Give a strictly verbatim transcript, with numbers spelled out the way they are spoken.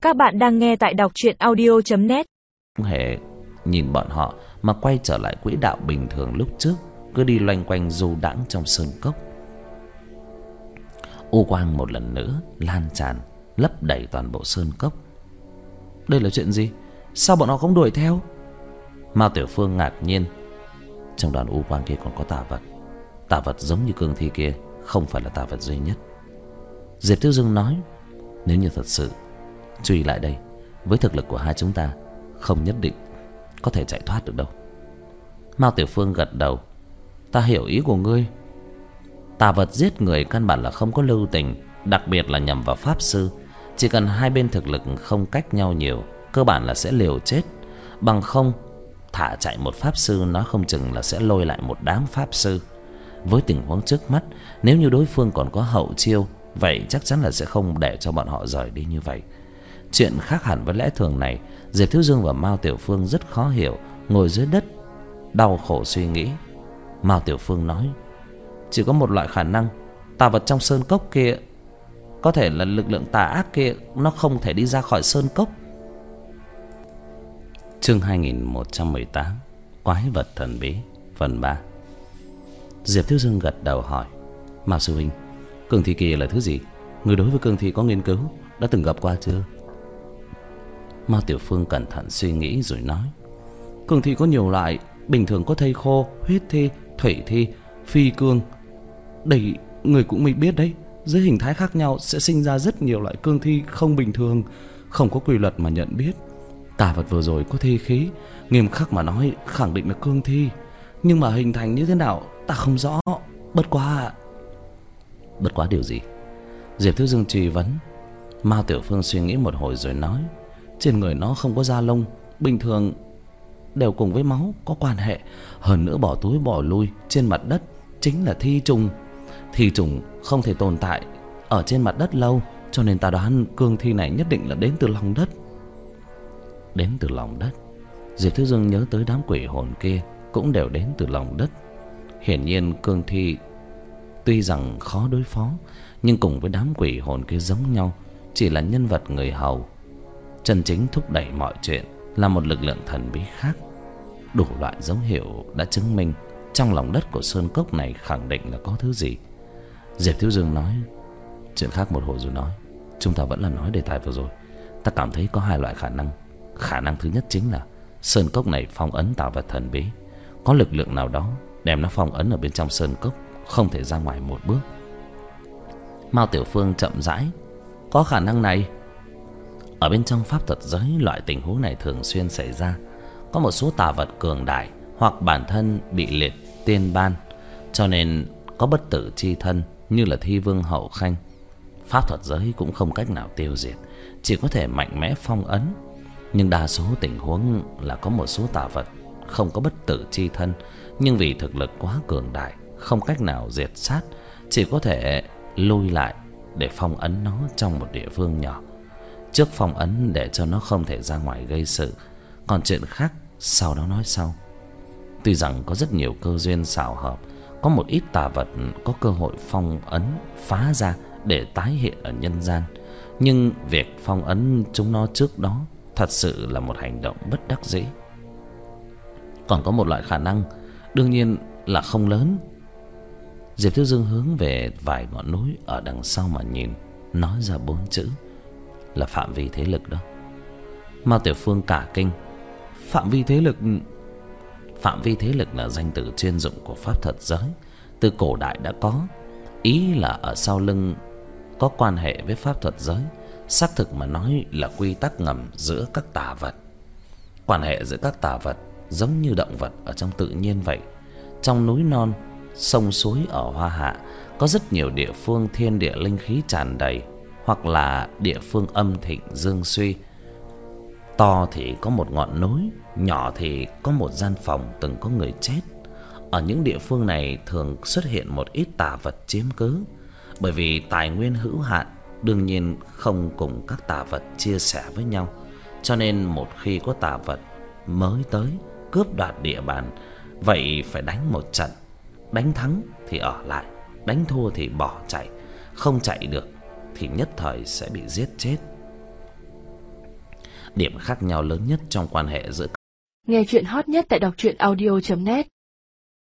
Các bạn đang nghe tại đọc truyện audio chấm net. Không hề nhìn bọn họ mà quay trở lại quỹ đạo bình thường lúc trước, cứ đi loanh quanh du đãng trong sơn cốc. U quang một lần nữa lan tràn, lấp đầy toàn bộ sơn cốc. Đây là chuyện gì? Sao bọn họ không đuổi theo? Mao Tiểu Phương ngạc nhiên. Trong đoàn u quang kia còn có tà vật. Tà vật giống như cương thi kia không phải là tà vật duy nhất. Diệp Tiêu Dương nói, nếu như thật sự truy lại đây, với thực lực của hai chúng ta, không nhất định có thể chạy thoát được đâu. Mao Tiểu Phương gật đầu. Ta hiểu ý của ngươi. Tà vật giết người căn bản là không có lưu tình, đặc biệt là nhằm vào pháp sư. Chỉ cần hai bên thực lực không cách nhau nhiều, cơ bản là sẽ liều chết. Bằng không, thả chạy một pháp sư nói không chừng là sẽ lôi lại một đám pháp sư. Với tình huống trước mắt, nếu như đối phương còn có hậu chiêu, vậy chắc chắn là sẽ không để cho bọn họ rời đi như vậy. Chuyện khác hẳn với lẽ thường này, Diệp Thiếu Dương và Mao Tiểu Phương rất khó hiểu, ngồi dưới đất đau khổ suy nghĩ. Mao Tiểu Phương nói, chỉ có một loại khả năng, tà vật trong sơn cốc kia có thể là lực lượng tà ác kia, nó không thể đi ra khỏi sơn cốc. Chương hai nghìn một trăm mười tám, Quái vật thần bí, phần ba. Diệp Thiếu Dương gật đầu hỏi, Mao sư huynh, cương thi kia là thứ gì? Người đối với cương thi có nghiên cứu, đã từng gặp qua chưa? Mao Tiểu Phương cẩn thận suy nghĩ rồi nói, cương thi có nhiều loại, bình thường có thây khô, huyết thi, thủy thi, phi cương. Đây người cũng mới biết đấy, dưới hình thái khác nhau sẽ sinh ra rất nhiều loại cương thi không bình thường, không có quy luật mà nhận biết. Tà vật vừa rồi có thi khí, nghiêm khắc mà nói khẳng định là cương thi, nhưng mà hình thành như thế nào ta không rõ. Bất quá Bất quá điều gì? Diệp Thiếu Dương truy vấn. Mao Tiểu Phương suy nghĩ một hồi rồi nói, trên người nó không có da lông, bình thường đều cùng với máu có quan hệ. Hơn nữa bỏ túi bỏ lui trên mặt đất chính là thi trùng. Thi trùng không thể tồn tại ở trên mặt đất lâu, cho nên ta đoán cương thi này nhất định là đến từ lòng đất. Đến từ lòng đất? Diệp Thiếu Dương nhớ tới đám quỷ hồn kia cũng đều đến từ lòng đất. Hiển nhiên cương thi tuy rằng khó đối phó, nhưng cùng với đám quỷ hồn kia giống nhau, chỉ là nhân vật người hầu. Chân chính thúc đẩy mọi chuyện là một lực lượng thần bí khác. Đủ loại dấu hiệu đã chứng minh trong lòng đất của sơn cốc này khẳng định là có thứ gì. Diệp Thiếu Dương nói, chuyện khác một hồi rồi nói. Chúng ta vẫn là nói đề tài vừa rồi. Ta cảm thấy có hai loại khả năng. Khả năng thứ nhất chính là sơn cốc này phong ấn tà vật thần bí, có lực lượng nào đó đem nó phong ấn ở bên trong sơn cốc, không thể ra ngoài một bước. Mao Tiểu Phương chậm rãi, có khả năng này. Ở bên trong pháp thuật giới, loại tình huống này thường xuyên xảy ra. Có một số tà vật cường đại hoặc bản thân bị liệt tiên ban, cho nên có bất tử chi thân như là Thi Vương Hậu Khanh. Pháp thuật giới cũng không cách nào tiêu diệt, chỉ có thể mạnh mẽ phong ấn. Nhưng đa số tình huống là có một số tà vật không có bất tử chi thân, nhưng vì thực lực quá cường đại, không cách nào diệt sát, chỉ có thể lui lại để phong ấn nó trong một địa phương nhỏ. Trước phong ấn để cho nó không thể ra ngoài gây sự, còn chuyện khác sau đó nói sau. Tuy rằng có rất nhiều cơ duyên xảo hợp, có một ít tà vật có cơ hội phong ấn phá ra để tái hiện ở nhân gian, nhưng việc phong ấn chúng nó trước đó thật sự là một hành động bất đắc dĩ. Còn có một loại khả năng, đương nhiên là không lớn. Diệp Thiếu Dương hướng về vài ngọn núi ở đằng sau mà nhìn, nói ra bốn chữ, là phạm vi thế lực đó. Mao Tiểu Phương cả kinh. Phạm vi thế lực? Phạm vi thế lực là danh từ chuyên dụng của pháp thuật giới, từ cổ đại đã có. Ý là ở sau lưng có quan hệ với pháp thuật giới, xác thực mà nói là quy tắc ngầm giữa các tà vật. Quan hệ giữa các tà vật giống như động vật ở trong tự nhiên vậy. Trong núi non, sông suối ở Hoa Hạ có rất nhiều địa phương thiên địa linh khí tràn đầy, hoặc là địa phương âm thịnh dương suy. To thì có một ngọn núi, nhỏ thì có một gian phòng từng có người chết. Ở những địa phương này thường xuất hiện một ít tà vật chiếm cứ. Bởi vì tài nguyên hữu hạn, đương nhiên không cùng các tà vật chia sẻ với nhau, cho nên một khi có tà vật mới tới cướp đoạt địa bàn, vậy phải đánh một trận. Đánh thắng thì ở lại, đánh thua thì bỏ chạy. Không chạy được thì nhất thời sẽ bị giết chết. Điểm khác nhau lớn nhất trong quan hệ giữa Nghe chuyện hot nhất tại đọc truyện audio chấm net.